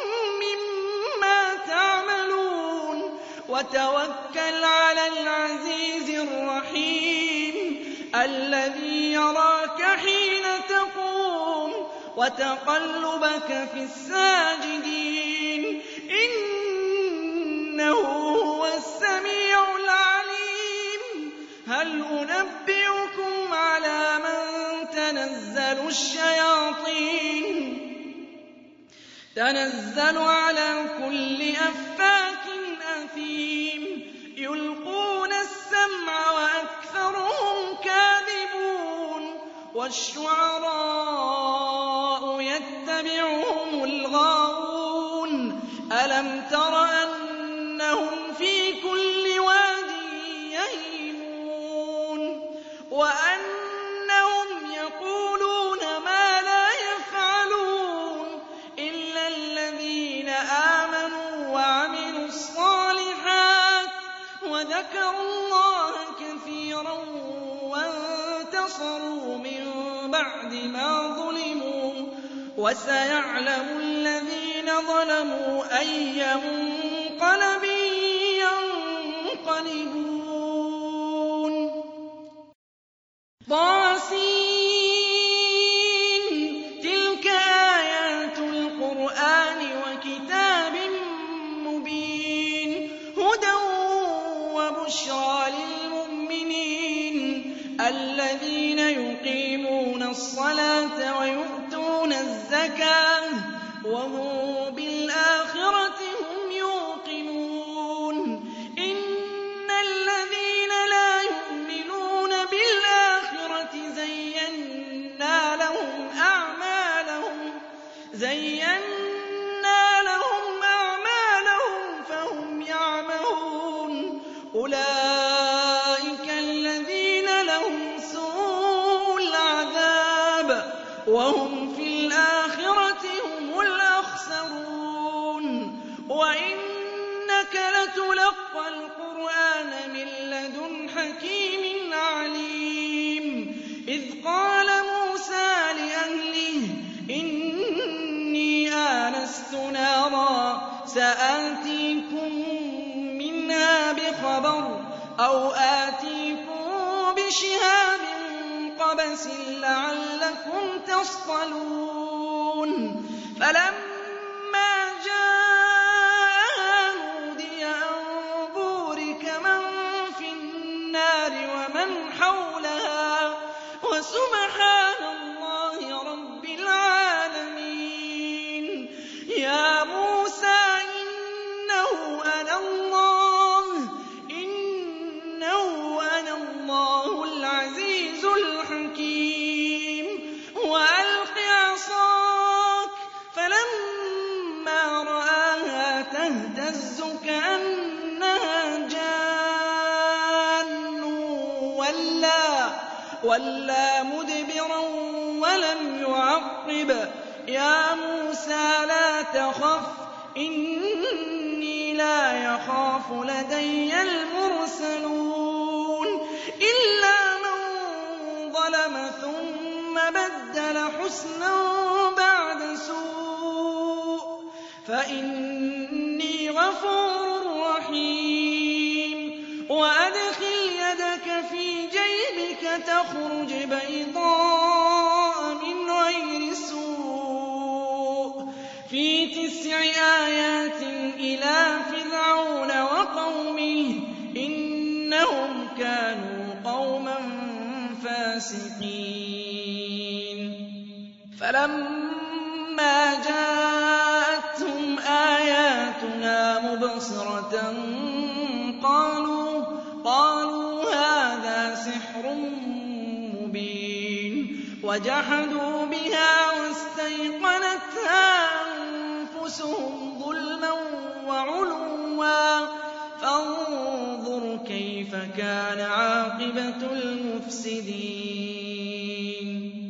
مِّمَّا تَعْمَلُونَ وَتَوَكَّلْ عَلَى الْعَزِيزِ الرَّحِيمِ الَّذِي يَرَاكَ حِينَ تَقُومُ وَتَقَلُّبَكَ فِي السَّاجِدِينَ إِنَّهُ هُوَ السَّمِيعُ الْعَلِيمُ هَلْ أُنَبِّئُكُمْ عَلَىٰ مَن تَنَزَّلُ الشَّيَاطِينُ تَنَزَّلُ عَلَىٰ كُلِّ أَفَّاكٍ أَثِيمٍ يُلْقُونَ السَّمْعَ وَأَكْثَرُهُمْ كَاذِبُونَ وَالشُّعَرَاءُ يَتَّبِعُهُمُ الْغَاوُونَ أَلَمْ تَرَ أَنَّهُمْ فِي كُلِّ وَادٍ يَهِيمُونَ وَأَنَّهُمْ يَقُولُونَ مَا لَا يَفْعَلُونَ إِلَّا الَّذِينَ آمَنُوا وَعَمِلُوا الصَّالِحَاتِ وَذَكَرُوا اللَّهَ كَثِيرًا وَانتَصَرُوا مِن بَعْدِ مَا ظُلِمُوا وَسَيَعْلَمُ الَّذِينَ ظَلَمُوا أَيَّ مُنقَلَبٍ يَنقَلِبُونَ طاسين تِلْكَ آيَاتُ الْقُرْآنِ وَكِتَابٍ مُّبِينٍ هُدًى وَبُشْرَىٰ لِلْمُؤْمِنِينَ الَّذِينَ يُقِيمُونَ الصَّلَاةَ وَيُؤْتُونَ الزَّكَاةَ وَهُم بِالْآخِرَةِ هُمْ يُوقِنُونَ إِنَّ الَّذِينَ لَا يُؤْمِنُونَ بِالْآخِرَةِ زَيَّنَّا لَهُمْ أَعْمَالَهُمْ زَيَّنَّا لَهُمْ أَعْمَالَهُمْ فَهُمْ يَعْمَهُونَ أُولَٰئِكَ الَّذِينَ لَهُمْ سُوءُ الْعَذَابِ وَهُمْ فِي الْآخِرَةِ هُمُ الْأَخْسَرُونَ وَإِنَّ إِنَّكَ لَتُلَقَّى الْقُرْآنَ مِن لَّدُنْ حَكِيمٍ عَلِيمٍ إِذْ قَالَ مُوسَىٰ لِأَهْلِهِ إِنِّي آنَسْتُ نَارًا سَآتِيكُم مِّنْهَا بِخَبَرٍ أَوْ آتِيكُم بِشِهَابٍ قَبَسٍ لَّعَلَّكُمْ تَصْطَلُونَ فَلَمَّا جَاءَهَا نُودِيَ أَن بُورِكَ مَن فِي النَّارِ وَمَنْ حَوْلَهَا وَسُبْحَانَ اللَّهِ رَبِّ الْعَالَمِينَ يَا مُوسَىٰ إِنَّهُ أَنَا اللَّهُ إِنَّهُ أَنَا اللَّهُ الْعَزِيزُ الْحَكِيمُ وَأَلْقِ عَصَاكَ فَلَمَّا رَآهَا تَهْتَزُّ كَأَنَّهَا جَانٌّ وَلَّىٰ مُدْبِرًا وَلَمْ يُعَقِّبْ يَا مُوسَىٰ لَا تَخَفْ إِنِّي لَا يَخَافُ لَدَيَّ الْمُرْسَلُونَ إِلَّا مَن ظَلَمَ ثُمَّ بَدَّلَ حُسْنًا بَعْدَ سُوءٍ فَإِنِّي غَفُورٌ رَّحِيمٌ وَأَدْخِلْ يَدَكَ فِي جَيْبِكَ تَخْرُجْ بَيْضَاءَ مِنْ غَيْرِ سُوءٍ فِي تِسْعِ آيَاتٍ إِلَىٰ فِرْعَوْنَ وَقَوْمِهِ إِنَّهُمْ كَانُوا قَوْمًا فَاسِقِينَ فَلَمَّا جَاءَتْهُمْ آيَاتُنَا مُبْصِرَةً قَالُوا هَٰذَا سِحْرٌ مُّبِينٌ وَجَحَدُوا بِهَا وَاسْتَيْقَنَتْهَا أَنفُسُهُمْ ظُلْمًا وَعُلُوًّا فَانظُرْ كَيْفَ كَانَ عَاقِبَةُ الْمُفْسِدِينَ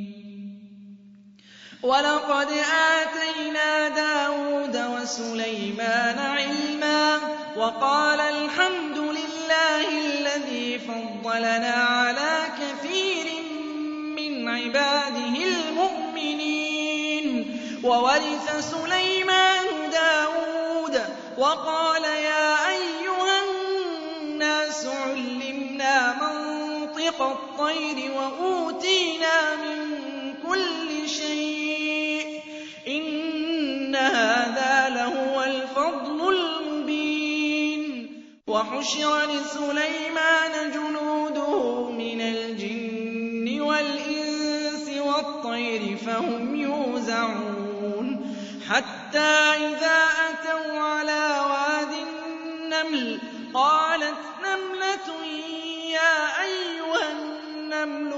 وَلَقَدْ آتَيْنَا دَاوُودَ وَسُلَيْمَانَ عِلْمًا وَقَالَ الْحَمْدُ لِلَّهِ الَّذِي فَضَّلَنَا عَلَىٰ كَثِيرٍ مِّنْ عِبَادِهِ الْمُؤْمِنِينَ وَوَرِثَ سُلَيْمَانُ دَاوُودَ وَقَالَ يَا أَيُّهَا النَّاسُ عُلِّمْنَا مَنطِقَ الطَّيْرِ وَأُوتِينَا مِن كُلِّ شَيْءٍ إِنَّ هَٰذَا لَهُوَ الْفَضْلُ الْمُبِينُ وَحُشِرَ لِسُلَيْمَانَ جُنُودُهُ مِنَ الْجِنِّ وَالْإِنسِ وَالطَّيْرِ فَهُمْ يُوزَعُونَ حَتَّىٰ إِذَا أَتَوْا عَلَىٰ وَادِ النَّمْلِ قَالَتْ نَمْلَةٌ يَا أَيُّهَا النَّمْلُ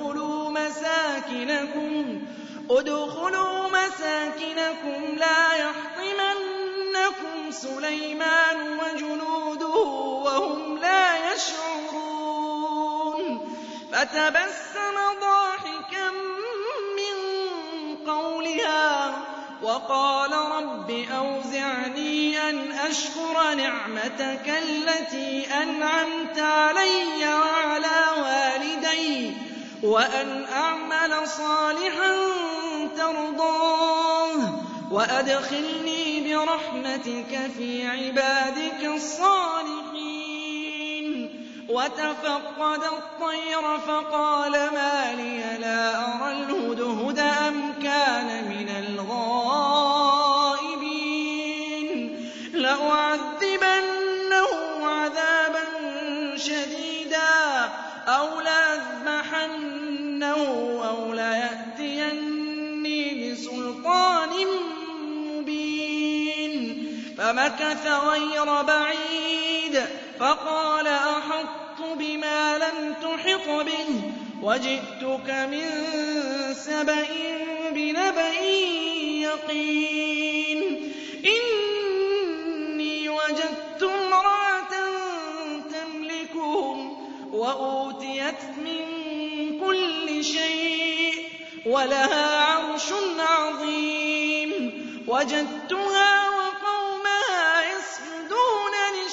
ادْخُلُوا مَسَاكِنَكُمْ لَا يَحْطِمَنَّكُمْ سُلَيْمَانُ وَجُنُودُهُ وَهُمْ لَا يَشْعُرُونَ فَتَبَسَّمَ ضَاحِكًا مِّن قَوْلِهَا وَقَالَ رَبِّ أَوْزِعْنِي أَنْ أَشْكُرَ نِعْمَتَكَ الَّتِي أَنْعَمْتَ عَلَيَّ وَعَلَىٰ وَالِدَيَّ وَأَنْ أَعْمَلَ صَالِحًا تَرْضَاهُ وَأَدْخِلْنِي بِرَحْمَتِكَ فِي عِبَادِكَ الصَّالِحِينَ وَتَفَقَّدَ الطَّيْرَ فَقَالَ مَا لِيَ لَا أَرَى الْهُدْهُدَ أَمْ كَانَ مِنَ الْغَائِبِينَ لَأُعَذِّبَنَّهُ عَذَابًا شَدِيدًا أَوْ لَأَذْبَحَنَّهُ أَوْ لَيَأْتِيَنِّي بِسُلْطَانٍ مُّبِينٍ فَمَكَثَ غَيْرَ بَعِيدٍ فَقَالَ أَحَطتُ بِمَا لَمْ تُحِطْ بِهِ وَجِئْتُكَ مِن سَبَإٍ بِنَبَإٍ يَقِينٍ إِنِّي وَجَدتُّ امْرَأَةً تَمْلِكُهُمْ وَأُوتِيَتْ مِن كُلِّ شَيْءٍ وَلَهَا عَرْشٌ عَظِيمٌ وَجَدتُّهَا وَقَوْمَهَا يَسْجُدُونَ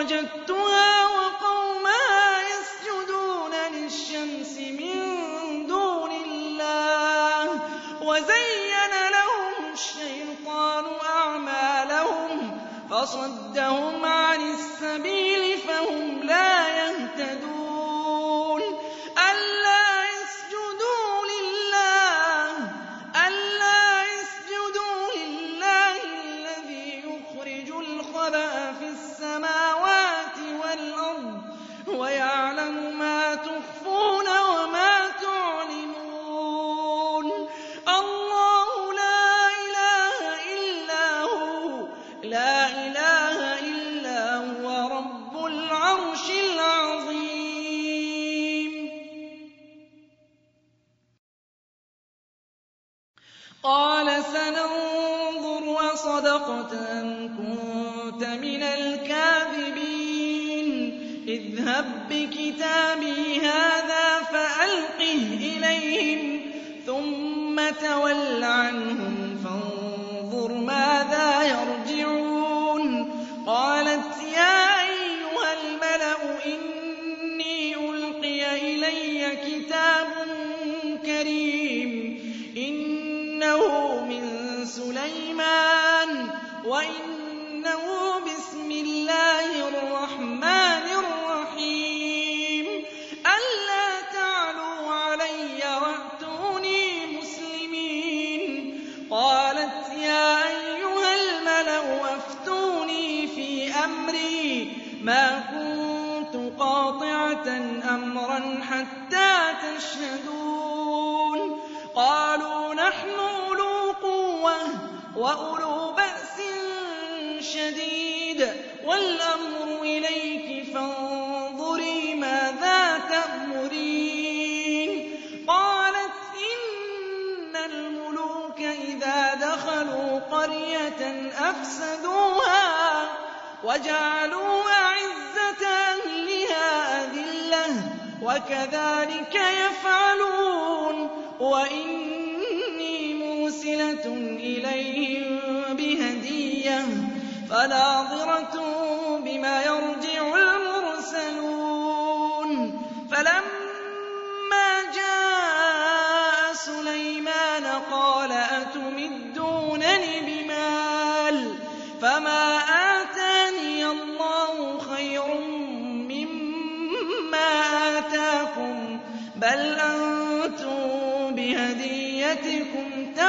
وَجَدتُّهَا وَقَوْمَهَا يَسْجُدُونَ لِلشَّمْسِ مِن دُونِ اللَّهِ وَزَيَّنَ لَهُمُ الشَّيْطَانُ أَعْمَالَهُمْ فَصَدَّهُمْ عَنِ السَّبِيلِ فَهُمْ لَا يَهْتَدُونَ أَلَّا يَسْجُدُوا لِلَّهِ أَلَّا يَسْجُدُوا لِلَّهِ الَّذِي يُخْرِجُ الْخَبَأَ فِي السَّمَاوَاتِ وَالْأَرْضِ وَيَعْلَمُ مَا تُخْفُونَ وَمَا تُعْلِنُونَ اللَّهُ لَا إِلَٰهَ إِلَّا هُوَ لَا إِلَٰهَ إِلَّا هُوَ رَبُّ الْعَرْشِ الْعَظِيمِ قَالَ سَنَنظُرُ أَصَدَقْتَ أَمْ كُنتَ مِنَ الْكَاذِبِينَ اذْهَب بِّكِتَابِي هَٰذَا فَأَلْقِهْ إِلَيْهِمْ ثُمَّ تَوَلَّ عَنْهُمْ فَانظُرْ مَاذَا يَرْجِعُونَ قَالَتْ يَا أَيُّهَا الْمَلَأُ إِنِّي أُلْقِيَ إِلَيَّ كِتَابٌ كَرِيمٌ إِنَّهُ مِن سُلَيْمَانَ وَإِنَّهُ بِسْمِ اللَّهِ الرَّحْمَٰنِ الرَّحِيمِ أَلَّا تَعْلُوا عَلَيَّ وَأْتُونِي مُسْلِمِينَ قَالَتْ يَا أَيُّهَا الْمَلَأُ أَفْتُونِي فِي أَمْرِي مَا كُنتُ قَاطِعَةً أَمْرًا حَتَّىٰ تَشْهَدُونِ قَالُوا نَحْنُ أُولُو قُوَّةٍ وَأُولُو بَأْسٍ شَدِيدٍ وَالْأَمْرُ إِلَيْكِ فَانظُرِي مَاذَا تَأْمُرِينَ قَالَتْ إِنَّ الْمُلُوكَ إِذَا دَخَلُوا قَرْيَةً أَفْسَدُوهَا وَجَعَلُوا أَعِزَّةَ أَهْلِهَا أَذِلَّةً وَكَذَٰلِكَ يَفْعَلُونَ وَإِنِّي مُرْسِلَةٌ إِلَيْهِم بِهَدِيَّةٍ فَنَاظِرَةٌ بِمَ يَرْجِعُ الْمُرْسَلُونَ فَلَمَّا جَاءَ سُلَيْمَانَ قَالَ أَتُمِدُّونَنِ بِمَالٍ فَمَا آتَانِيَ اللَّهُ خَيْرٌ مِّمَّا آتَاكُم بَلْ أَنتُم بِهَدِيَّتِكُمْ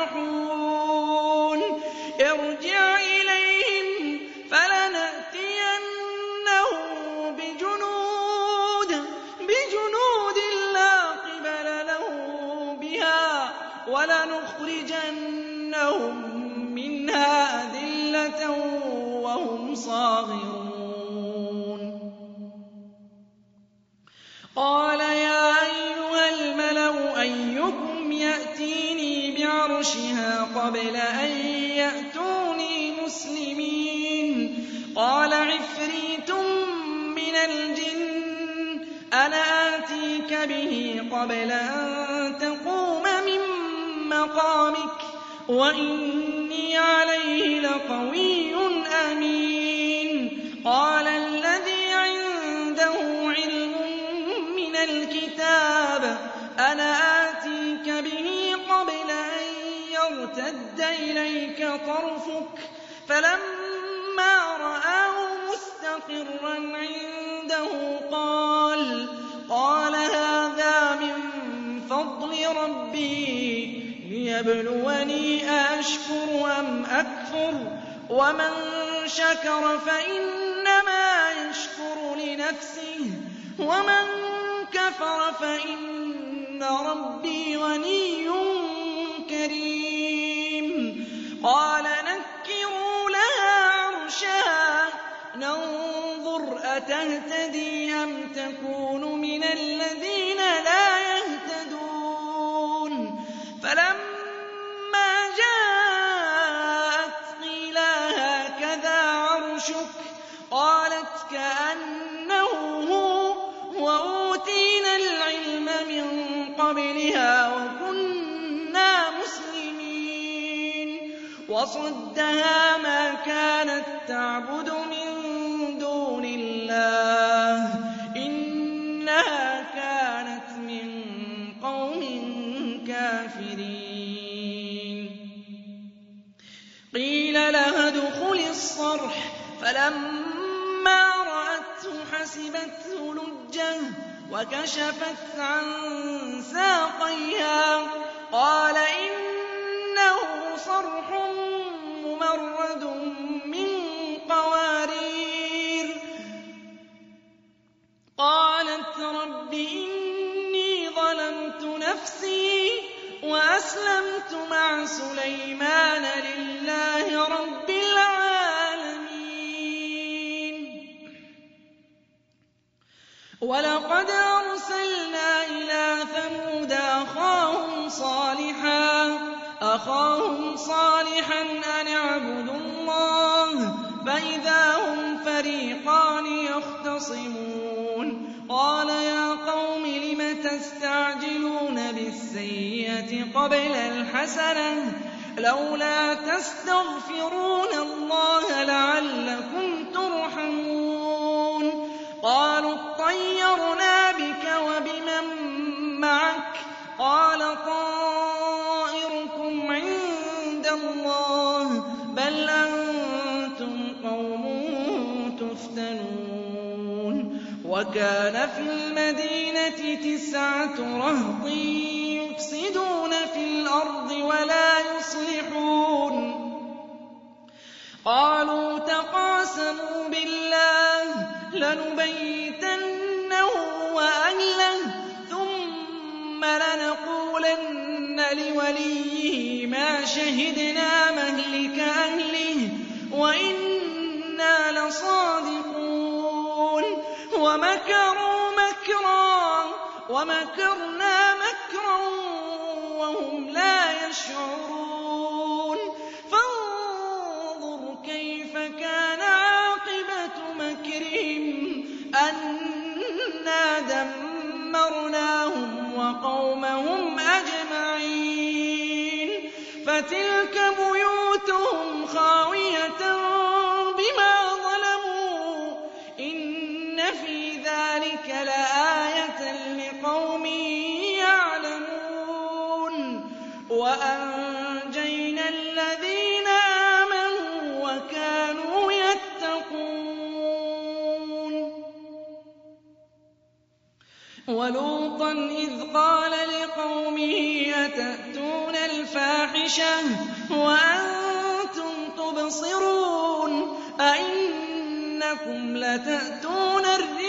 تَفْرَحُونَ ارْجِعْ إِلَيْهِمْ فَلَنَأْتِيَنَّهُم بِجُنُودٍ لَّا قِبَلَ لَهُم بِهَا وَلَنُخْرِجَنَّهُم مِّنْهَا أَذِلَّةً وَهُمْ صَاغِرُونَ قَالَ يَا أَيُّهَا الْمَلَأُ أَيُّكُمْ يَأْتِينِي بِعَرْشِهَا قَبْلَ أَن يَأْتُونِي مُسْلِمِينَ قَالَ عِفْرِيتٌ مِّنَ الْجِنِّ أَنَا آتِيكَ بِهِ قَبْلَ أَن تَقُومَ مِن مَّقَامِكَ وَإِنِّي عَلَيْهِ لَقَوِيٌّ أَمِينٌ قَالَ الَّذِي عِندَهُ عِلْمٌ مِّنَ الْكِتَابِ أَنَا آتِيكَ بِهِ قَبْلَ أَن يَرْتَدَّ إِلَيْكَ طَرْفُكَ فَلَمَّا رَآهُ مُسْتَقِرًّا عِندَهُ قَالَ قَالَ هَٰذَا مِن فَضْلِ رَبِّي لِيَبْلُوَنِي أَأَشْكُرُ أَمْ أَكْفُرُ وَمَن شَكَرَ فَإِنَّمَا يَشْكُرُ لِنَفْسِهِ وَمَن كَفَرَ فَإِنَّ رَبِّي غَنِيٌّ كَرِيمٌ قَالَ نَكِّرُوا لَهَا عَرْشَهَا نَنظُرْ أَتَهْتَدِي أَمْ تَكُونُ مِنَ الَّذِينَ لَا يَهْتَدُونَ فَلَمَّا جَاءَتْ قِيلَ هَٰكَذَا عَرْشُكِ قَالَتْ كَأَنَّهُ هُوَ وَأُوتِينَا الْعِلْمَ مِن قَبْلِهَا وَكُنَّا مُسْلِمِينَ وَصَدَّهَا مَا كَانَت تَّعْبُدُ مِن دُونِ اللَّهِ إِنَّهَا كَانَتْ مِن قَوْمٍ كَافِرِينَ قِيلَ لَهَا ادْخُلِي الصَّرْحَ فَلَمَّا رَأَتْهُ حَسِبَتْهُ لُجَّةً وَكَشَفَتْ عَن سَاقَيْهَا قَالَ إِنَّهُ صَرْحٌ مُّمَرَّدٌ مِّن قَوَارِيرَ قَالَتْ رَبِّ إِنِّي ظَلَمْتُ نَفْسِي وَأَسْلَمْتُ مَعَ سُلَيْمَانَ لِلَّهِ رَبِّ الْعَالَمِينَ وَلَقَدْ أَرْسَلْنَا إِلَىٰ ثَمُودَ أَخَاهُمْ صَالِحًا أَخَاهُمْ صَالِحًا أَنِ اعْبُدُوا اللَّهَ فَإِذَا هُمْ فَرِيقَانِ يَخْتَصِمُونَ قَالَ يَا قَوْمِ لِمَ تَسْتَعْجِلُونَ بِالسَّيِّئَةِ قَبْلَ الْحَسَنَةِ لَوْلَا تَسْتَغْفِرُونَ اللَّهَ لَعَلَّكُمْ تُرْحَمُونَ قَالُوا اطَّيَّرْنَا بِكَ وَبِمَن مَّعَكَ قَالَ طَائِرُكُمْ عِندَ اللَّهِ بَلْ أَنتُمْ قَوْمٌ تُفْتَنُونَ وَكَانَ فِي الْمَدِينَةِ تِسْعَةُ رَهْطٍ يُفْسِدُونَ فِي الْأَرْضِ وَلَا يُصْلِحُونَ قَالُوا تَقَاسَمُوا بِاللَّهِ لَنُبَيِّتَنَّهُ وَأَهْلَهُ ثُمَّ لَنَقُولَنَّ لِوَلِيِّهِ مَا شَهِدْنَا مَهْلِكَ أَهْلِهِ وَإِنَّا لَصَادِقُونَ وَمَكَرُوا مَكْرًا وَمَكَرْنَا مَكْرًا وَهُمْ لَا يَشْعُرُونَ فَانظُرْ كَيْفَ كَانَ عَاقِبَةُ مَكْرِهِمْ أَنَّا دَمَّرْنَاهُمْ وَقَوْمَهُمْ أَجْمَعِينَ فَتِلْكَ بُيُوتُهُمْ خَاوِيَةً بِمَا ظَلَمُوا إِنَّ فِي ذَٰلِكَ لَآيَةً لِّقَوْمٍ يَعْلَمُونَ وَأَنجَيْنَا الَّذِينَ آمَنُوا وَكَانُوا يَتَّقُونَ وَلُوطًا إِذْ قَالَ لِقَوْمِهِ أَتَأْتُونَ الْفَاحِشَةَ وَأَنتُمْ تُبْصِرُونَ أَئِنَّكُمْ لَتَأْتُونَ الرِّجَالَ